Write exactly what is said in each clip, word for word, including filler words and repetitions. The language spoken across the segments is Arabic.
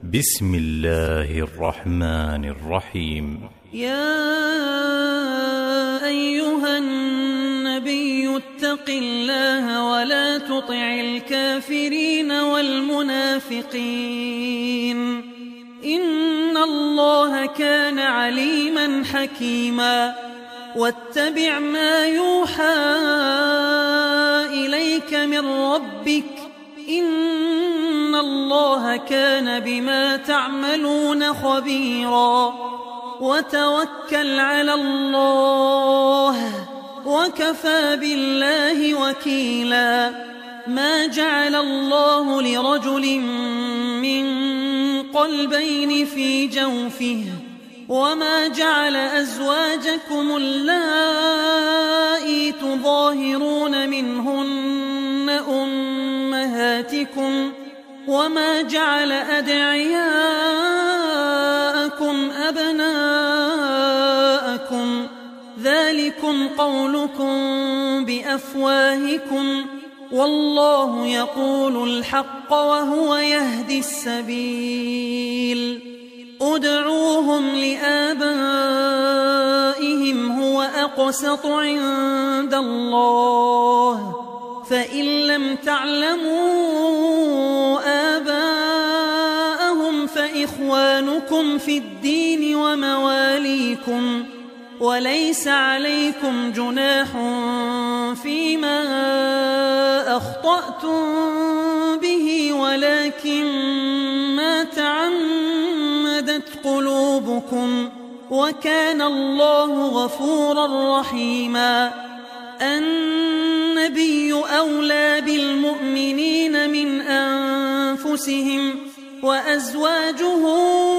بسم الله الرحمن الرحيم. يا أيها النبي اتق الله ولا تطع الكافرين والمنافقين إن الله كان عليما حكيما. واتبع ما يوحى إليك من ربك إن الله كان بما تعملون خبيرا. وتوكل على الله وكفى بالله وكيلا. ما جعل الله لرجل من قلبين في جوفه وما جعل أزواجكم اللائي تظاهرون منهن أمهاتكم وما جعل أدعياءكم أبناءكم ذلكم قولكم بأفواهكم والله يقول الحق وهو يهدي السبيل. ادعوهم لآبائهم هو أقسط عند الله فإن لم تعلموا آباءهم فإخوانكم في الدين ومواليكم وليس عليكم جناح فيما أخطأتم به ولكن ما تعمدت قلوبكم وكان الله غفورا رحيما. النبي أولى بالمؤمنين من أنفسهم وأزواجه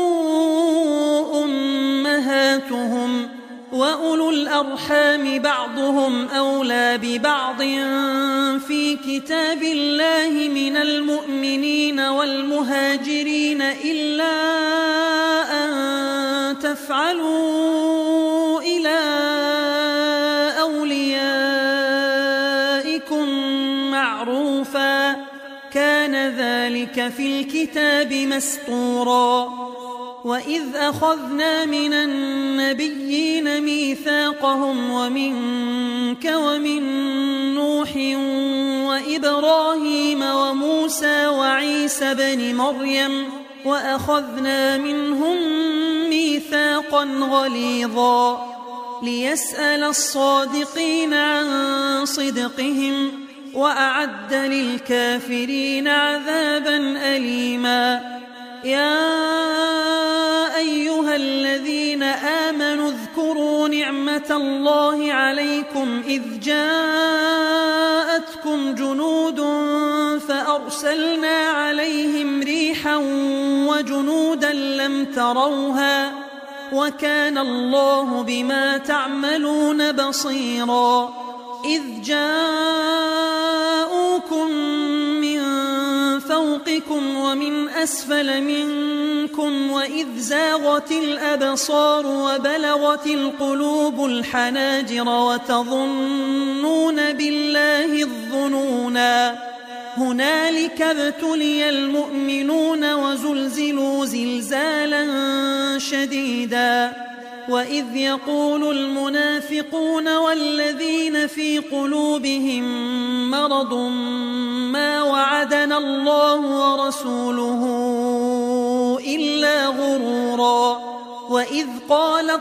أمهاتهم وأولو الأرحام بعضهم أولى ببعض في كتاب الله من المؤمنين والمهاجرين إلا أن تفعلوا إلى أوليائكم معروفا كان ذلك في الكتاب مسطورا. وإذ أخذنا من النبيين ميثاقهم ومنك ومن نوح وإبراهيم وموسى وعيسى بن مريم وأخذنا منهم ميثاقا غليظا ليسأل الصادقين عن صدقهم وأعد للكافرين عذابا أليما. يا أيها الذين آمنوا اذكروا نعمة الله عليكم إذ جاءتكم جنود فأرسلنا عليهم ريحا وجنودا لم تروها وكان الله بما تعملون بصيرا. إذ جاءوكم من فوقكم ومن أسفل منكم وإذ زاغت الأبصار وبلغت القلوب الحناجر وتظنون بالله الظنونا هنالك ابتلي المؤمنون وزلزلوا زلزالا شديدا. وإذ يقول المنافقون والذين في قلوبهم مرض ما وعدنا الله ورسوله إلا غرورا. وإذ قالت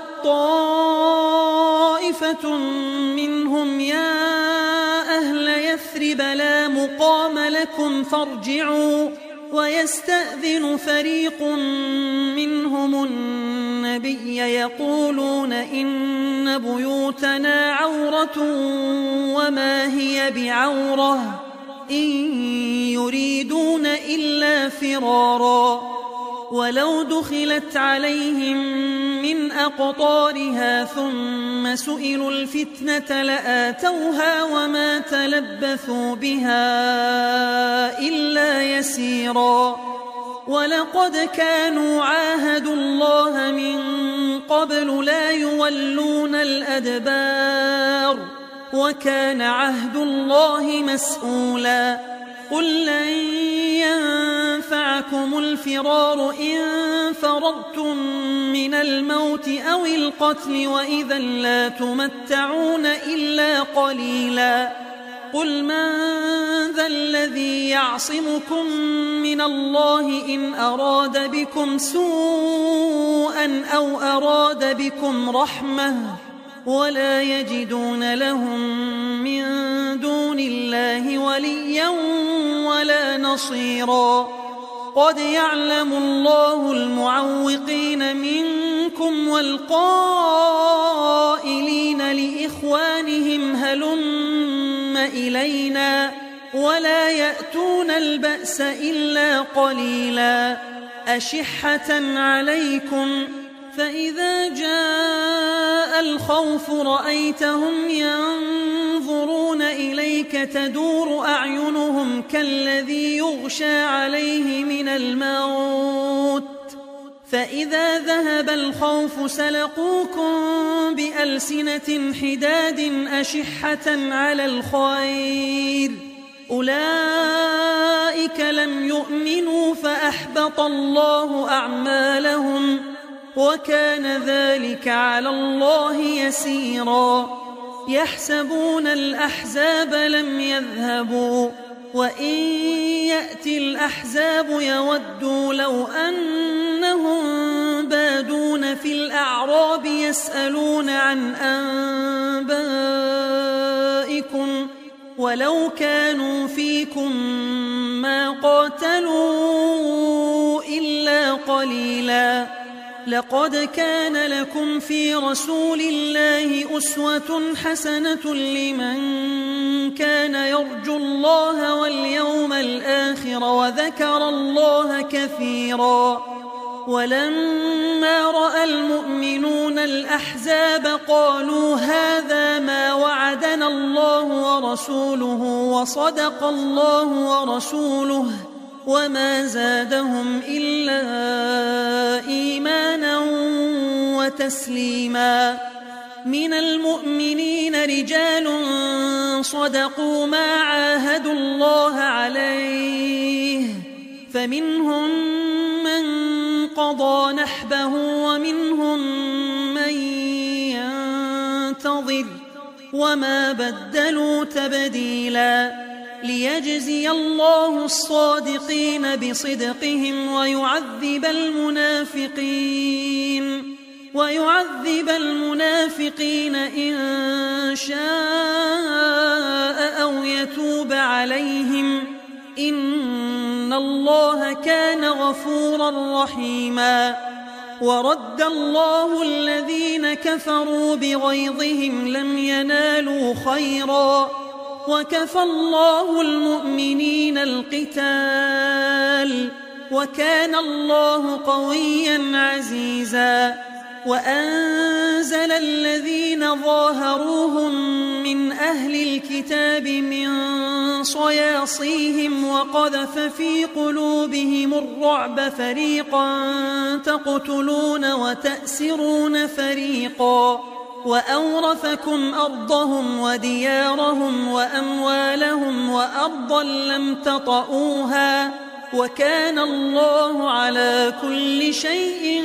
طائفة منهم يا أهل يثرب لا مقام لكم فارجعوا ويستأذن فريق منهم النبي يقولون إن بيوتنا عورة وما هي بعورة إن يريدون إلا فرارا. ولو دخلت عليهم من أقطارها ثم سئلوا الفتنة لآتوها وما تلبثوا بها إلا يسيرا. ولقد كانوا عاهدوا الله من قبل لا يولون الأدبار وكان عهد الله مسؤولا. قل لن عليكم الفرار إن فررتم من الموت أو القتل وإذا لا تمتعون إلا قليلا قل من ذا الذي يعصمكم من الله إن أراد بكم سوءا أو أراد بكم رحمة ولا يجدون لهم من دون الله وليا ولا نصيرا قد يعلم الله المعوقين منكم والقائلين لإخوانهم هلم إلينا ولا يأتون البأس إلا قليلا أشحة عليكم فإذا جاء الخوف رأيتهم ينظرون إليك تدور أعينهم كالذي يغشى عليه من الموت فإذا ذهب الخوف سلقوكم بألسنة حداد أشحة على الخير أولئك لم يؤمنوا فأحبط الله أعمالهم وكان ذلك على الله يسيرا يحسبون الأحزاب لم يذهبوا وإن يأتي الأحزاب يودوا لو أنهم بادون في الأعراب يسألون عن أنبائكم ولو كانوا فيكم ما قاتلوا إلا قليلا لقد كان لكم في رسول الله أسوة حسنة لمن كان يرجو الله واليوم الآخر وذكر الله كثيرا ولما رأى المؤمنون الأحزاب قالوا هذا ما وعدنا الله ورسوله وصدق الله ورسوله وما زادهم إلا إيمانا وتسليما من المؤمنين رجال صدقوا ما عاهدوا الله عليه فمنهم من قضى نحبه ومنهم من ينتظر وما بدلوا تبديلا ليجزي الله الصادقين بصدقهم ويعذب المنافقين ويعذب المنافقين إن شاء أو يتوب عليهم إن الله كان غفورا رحيما ورد الله الذين كفروا بغيظهم لم ينالوا خيرا وكفى الله المؤمنين القتال وكان الله قويا عزيزا وأنزل الذين ظاهروهم من أهل الكتاب من صياصيهم وقذف في قلوبهم الرعب فريقا تقتلون وتأسرون فريقا وأورثكم أرضهم وديارهم وأموالهم وأرضا لم تطئوها وكان الله على كل شيء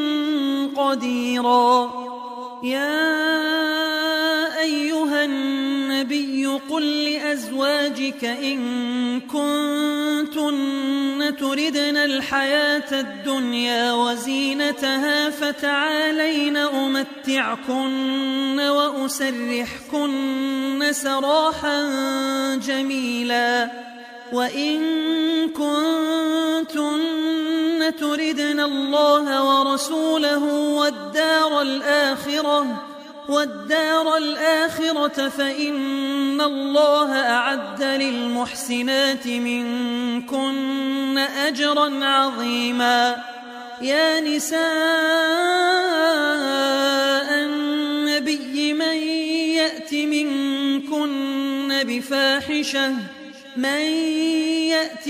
قديرا يا أيها النبي قل لأزواجك إن كنتن تردن الحياة الدنيا وزينتها فتعالين أمتعكن وأسرحكن سراحا جميلا وإن كنتن تردن الله ورسوله والدار الآخرة والدار الآخرة فإن الله أعد للمحسنات منكن أجرا عظيما يا نساء النبي من يأت منكن بفاحشة من يأت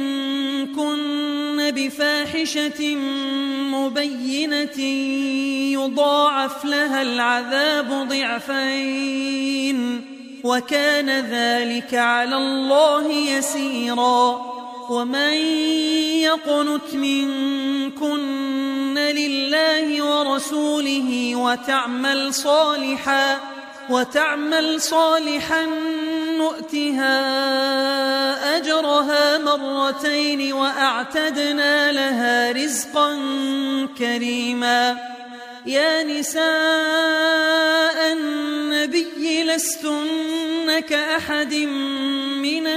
منكن بفاحشة مبينة يضاعف لها العذاب ضعفين وكان ذلك على الله يسيرا ومن يقنت منكن لله ورسوله وتعمل صالحا وتعمل صالحا نؤتها أجرها مرتين وأعتدنا لها رزقا كريما. يا نساء النبي لستن كأحد من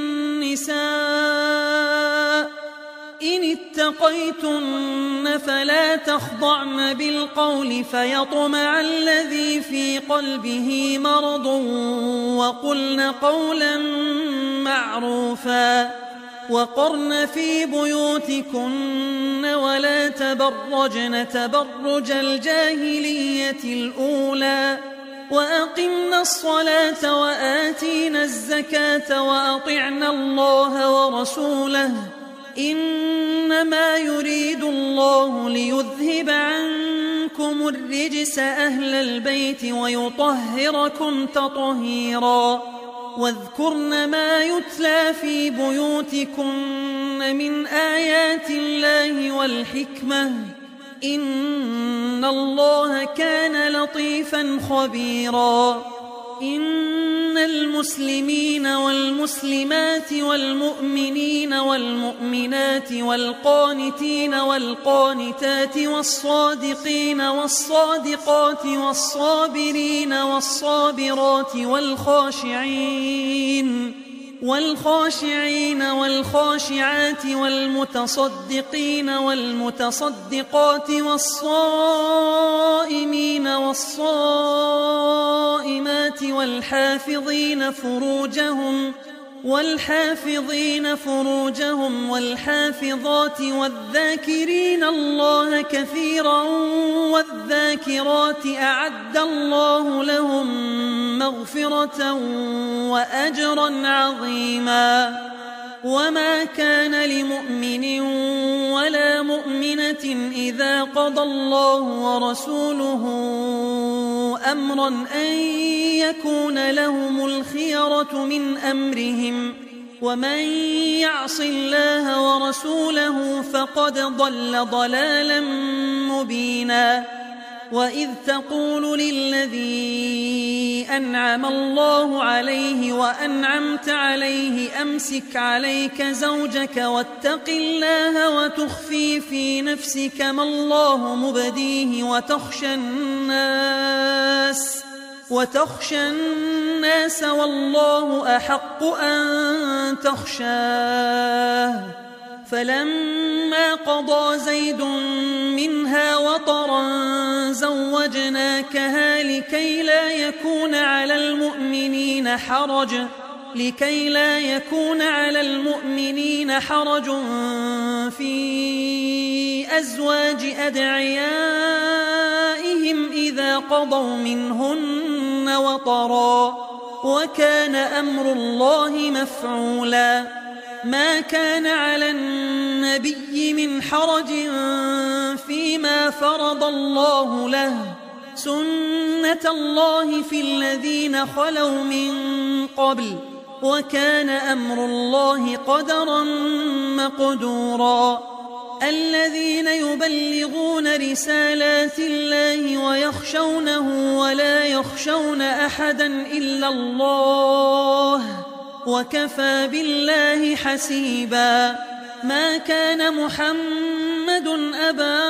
النساء إن اتقيتن فلا تخضعن بالقول فيطمع الذي في قلبه مرض وقلن قولا معروفا. وقرن في بيوتكن ولا تبرجن تبرج الجاهلية الأولى وأقمنا الصلاة وآتينا الزكاة وأطعنا الله ورسوله إنما يريد الله ليذهب عنكم الرجس أهل البيت ويطهركم تطهيرا. واذكرن ما يتلى في بيوتكن من آيات الله والحكمة إن الله كان لطيفا خبيرا. إن المسلمين والمسلمات والمؤمنين والمؤمنات والقانتين والقانتات والصادقين والصادقات والصابرين والصابرات والخاشعين والخاشعين والخاشعات والمتصدقين والمتصدقات والصائمين والصائمات والحافظين فروجهم والحافظين فروجهم والحافظات والذاكرين الله كثيرا والذاكرات أعد الله لهم مغفرة وأجرا عظيما. وما كان لمؤمن ولا مؤمنة إذا قضى الله ورسوله أمرا أن يكون لهم الخيرة من أمرهم ومن يعص الله ورسوله فقد ضل ضلالا مبينا. وإذ تقول للذي أنعم الله عليه وأنعمت عليه أمسك عليك زوجك واتق الله وتخفي في نفسك ما الله مبديه وتخشى الناس وتخشى الناس والله أحق أن تخشاه. فلما قضى زيد منها وطرا زوجناكها لكي لا يكون على المؤمنين حرج لكي لا يكون على المؤمنين حرج في أزواج أدعيائهم إذا قضوا منهن وطرا وكان أمر الله مفعولا. ما كان على النبي من حرج فيما فرض الله له سنة الله في الذين خلوا من قبل وكان أمر الله قدرا مقدورا. الذين يبلغون رسالات الله ويخشونه ولا يخشون أحدا إلا الله وكفى بالله حسيبا. ما كان محمد أبا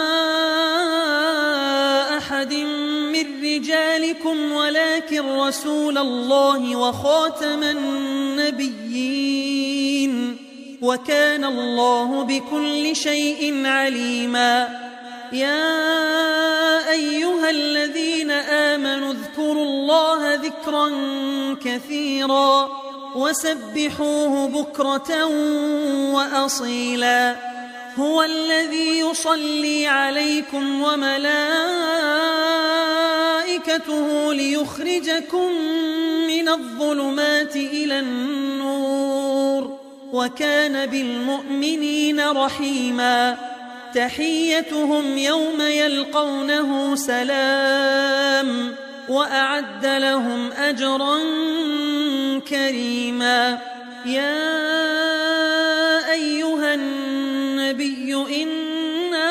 أحد من رجالكم ولكن رسول الله وخاتم النبيين وكان الله بكل شيء عليما. يا أيها الذين آمنوا اذكروا الله ذكرا كثيرا وسبحوه بكرة وأصيلا. هو الذي يصلي عليكم وملائكته ليخرجكم من الظلمات إلى النور وكان بالمؤمنين رحيما. تحيتهم يوم يلقونه سلام وأعد لهم أجرا كريما. يا أيها النبي النبي إنا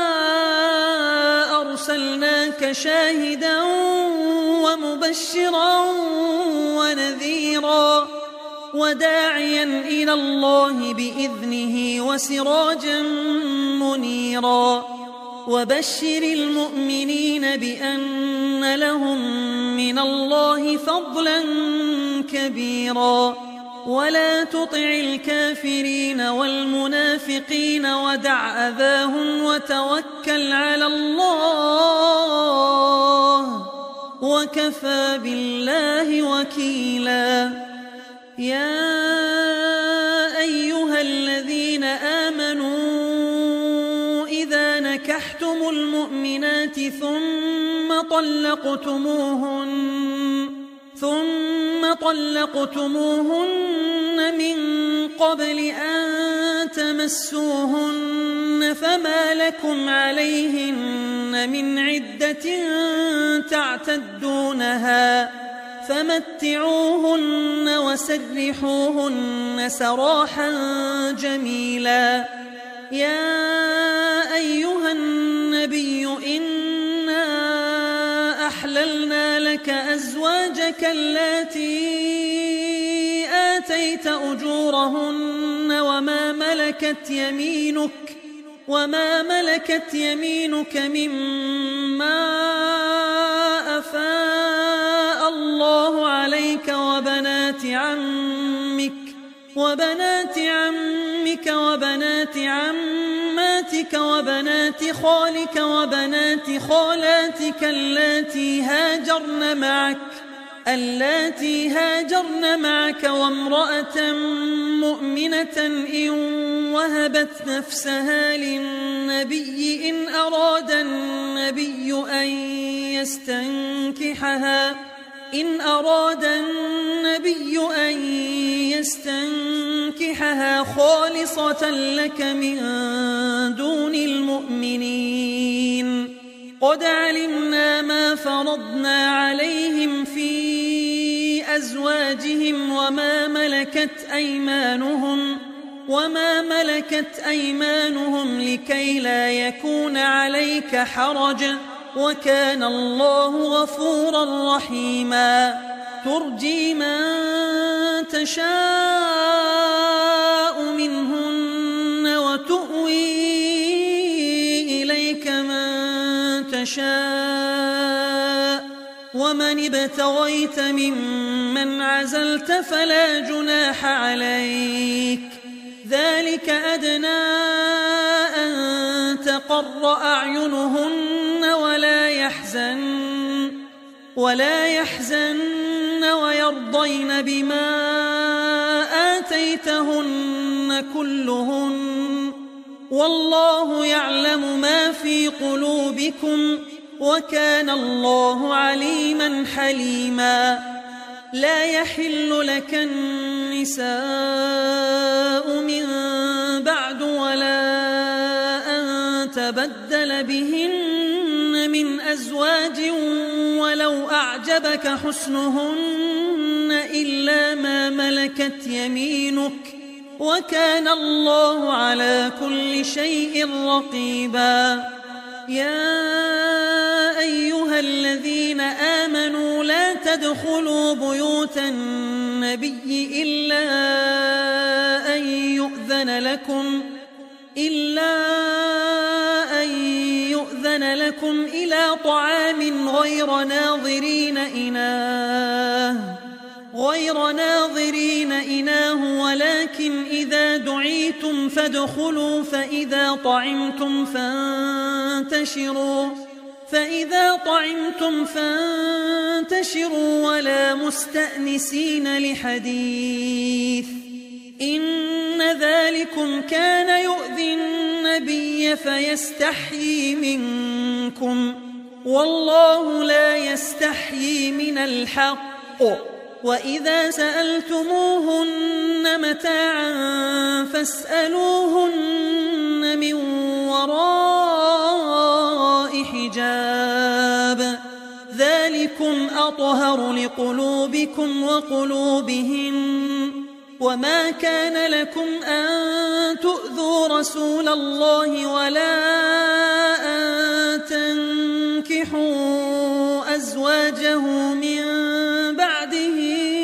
أرسلناك شاهدا ومبشرا ونذيرا وداعيا إلى الله بإذنه وسراجا منيرا وبشر المؤمنين بأن لهم من الله فضلا كبيرا ولا تطع الكافرين والمنافقين ودع أذاهم وتوكل على الله وكفى بالله وكيلا. يا أيها الذين آمنوا إذا نكحتم المؤمنات ثم طلقتموهن ثم طلقتموهن من قبل أن تمسوهن فما لكم عليهن من عدة تعتدونها فمتعوهن وسرحوهن سراحا جميلا. يا أيها النبي إنا أحللنا لك أزواجك اللاتي آتيت أجورهن وما ملكت يمينك وما ملكت يمينك مما أفاء الله عليك وبنات عمك وبنات عمك وبنات عماتك وبنات خالك وبنات خالاتك اللاتي هاجرن معك اللاتي هاجرن معك وامرأة مؤمنة إن وهبت نفسها للنبي إن أراد النبي أن يستنكحها إن أراد النبي أن يستنكحها خالصة لك من دون المؤمنين. قد علمنا ما فرضنا عليهم في أزواجهم وما ملكت أيمانهم وما ملكت أيمانهم لكي لا يكون عليك حرج وكان الله غفورا رحيما. ترجي من تشاء منهن وتؤوي إليك من تشاء ومن ابتغيت ممن عزلت فلا جناح عليك ذلك أدنى أن تقر أعينهن ولا يحزن ولا يحزن ويرضين بما آتيتهن كلهن والله يعلم ما في قلوبكم وكان الله عليما حليما. لا يحل لك النساء من بعد ولا أن تبدل بهن من أزواج ولو أعجبك حسنهن إلا ما ملكت يمينك وكان الله على كل شيء رقيبا. يا أيها الذين آمنوا لا تدخلوا بيوت النبي إلا أن يؤذن لكم إلا أن يؤذن لكم إلى طعام غير ناظرين إناه غير ناظرين إناه ولكن إذا دعيتم فادخلوا فإذا طعمتم فانتشروا فإذا طعمتم فانتشروا ولا مستأنسين لحديث إن ذلكم كان يؤذي النبي فيستحيي منكم والله لا يستحيي من الحق. وإذا سألتموهن متاعا فاسألوهن من وراء حجاب ذلكم أطهر لقلوبكم وقلوبهن وما كان لكم أن تؤذوا رسول الله ولا أن تنكحوا أزواجه من بعده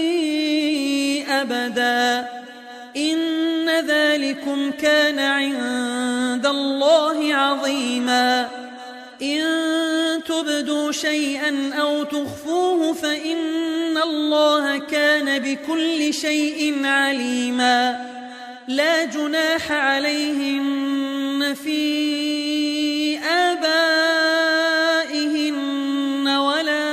أبدا إن ذلكم كان عند الله عظيما إن تبدوا شيئا أو تخفوه فإن الله كان بكل شيء عليما لا جناح عليهن في آبائهن ولا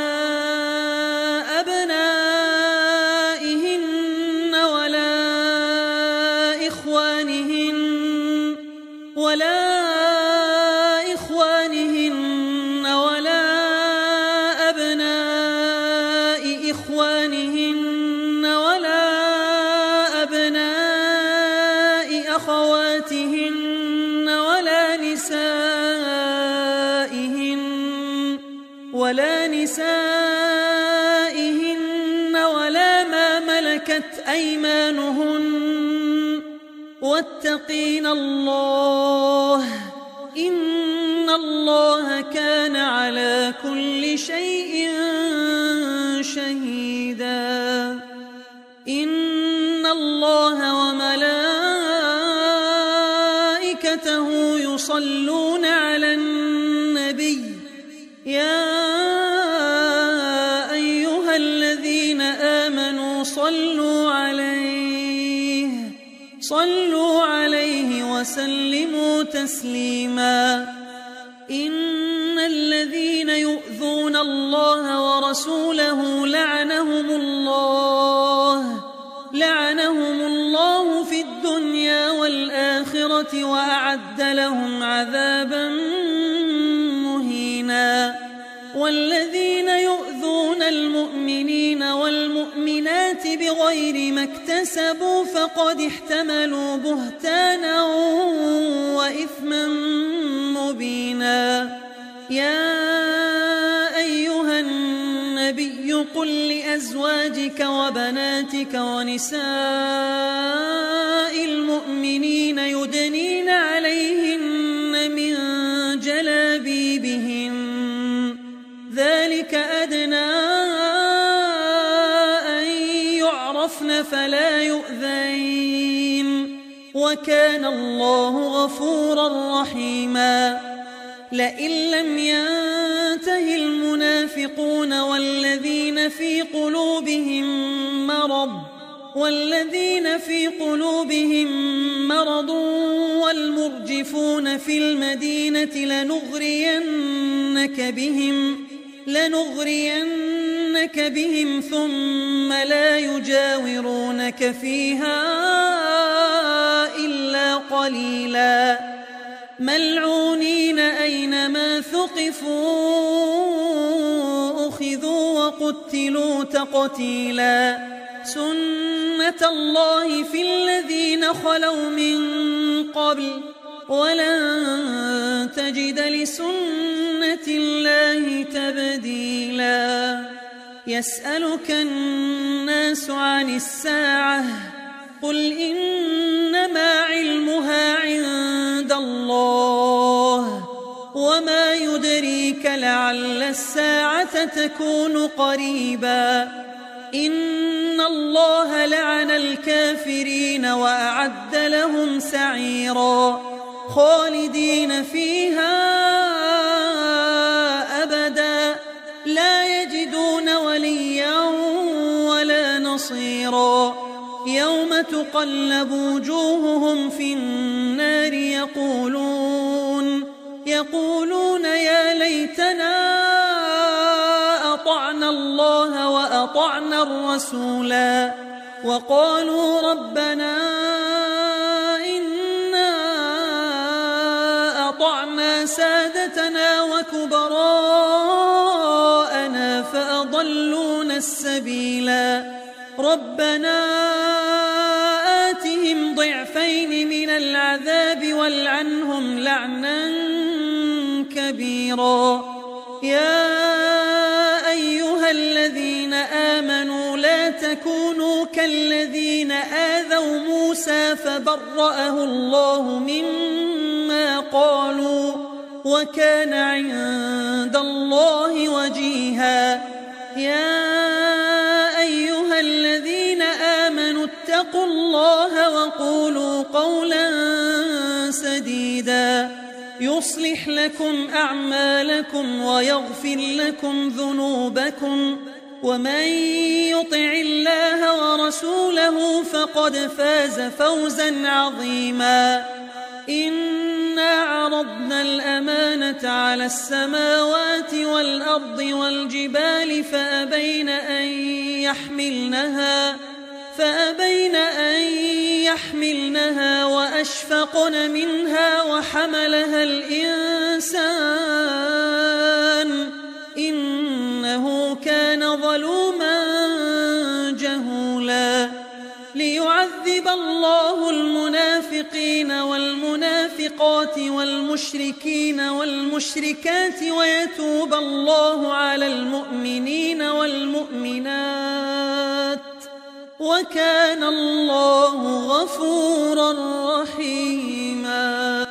أبنائهن ولا إخوانهن ولا إخوانهن ولا أبناء إخوانهن ولا أبناء أخواتهن ولا نسائهن ولا نسائهن ولا ما ملكت أيمانهن واتقين الله إن الله كان على كل شيء شهيدا إن الله وملائكته يصلون على النبي يا أيها الذين آمنوا صلوا عليه صلوا عليه وسلموا تسليما إن الذين يؤذون الله ورسوله لعنهم الله لعنهم الله في الدنيا والآخرة وأعد لهم عذابا مهينا والذين يؤذون المؤمنين والمؤمنات بغير ما اكتسبوا فقد احتملوا بهتانا وإثما مبينا يا أيها النبي قل لأزواجك وبناتك ونساء المؤمنين يدنين عليهن من جلابيبهن ذلك أدنى أن يعرفن فلا يؤذين وكان الله غفورا رحيما لئن لم ينته المنافقون والذين في قلوبهم مرض والذين في قلوبهم مرض والمرجفون في المدينة لنغرينك بهم لنغرينك بهم ثم لا يجاورونك فيها إلا قليلا ملعونين أينما ثقفوا أخذوا وقتلوا تقتيلا سنة الله في الذين خلوا من قبل ولن تجد لسنة الله تبديلا يسألك الناس عن الساعة قل إنما علمها عند الله وما يدريك لعل الساعة تكون قريبا إن الله لعن الكافرين وأعد لهم سعيرا خالدين فيها أبدا لا يجدون وليا ولا نصيرا يوم تقلب وجوههم في النار يقولون يقولون يا ليتنا أطعنا الله وأطعنا الرسولا وقالوا ربنا إنا أطعنا سادتنا وكبراءنا فأضلونا السبيلا ربنا آتهم ضعفين من العذاب والعنهم لعنا كبيرا يا أيها الذين آمنوا لا تكونوا كالذين آذوا موسى فبرأه الله مما قالوا وكان عند الله وجيها. يا أيها الذين آمنوا اتقوا الله وقولوا قولا سديدا يصلح لكم أعمالكم ويغفر لكم ذنوبكم ومن يطع الله ورسوله فقد فاز فوزا عظيما. إنا عرضنا الأمانة على السماوات والأرض والجبال فأبين أن يحملنها فأبين أن يحملنها وأشفقن منها وحملها الإنسان إنه كان ظلوما جهولا. ليعذب الله المنافقين والمنافقات والمشركين والمشركات ويتوب الله على المؤمنين والمؤمنات وكان الله غفورا رحيما.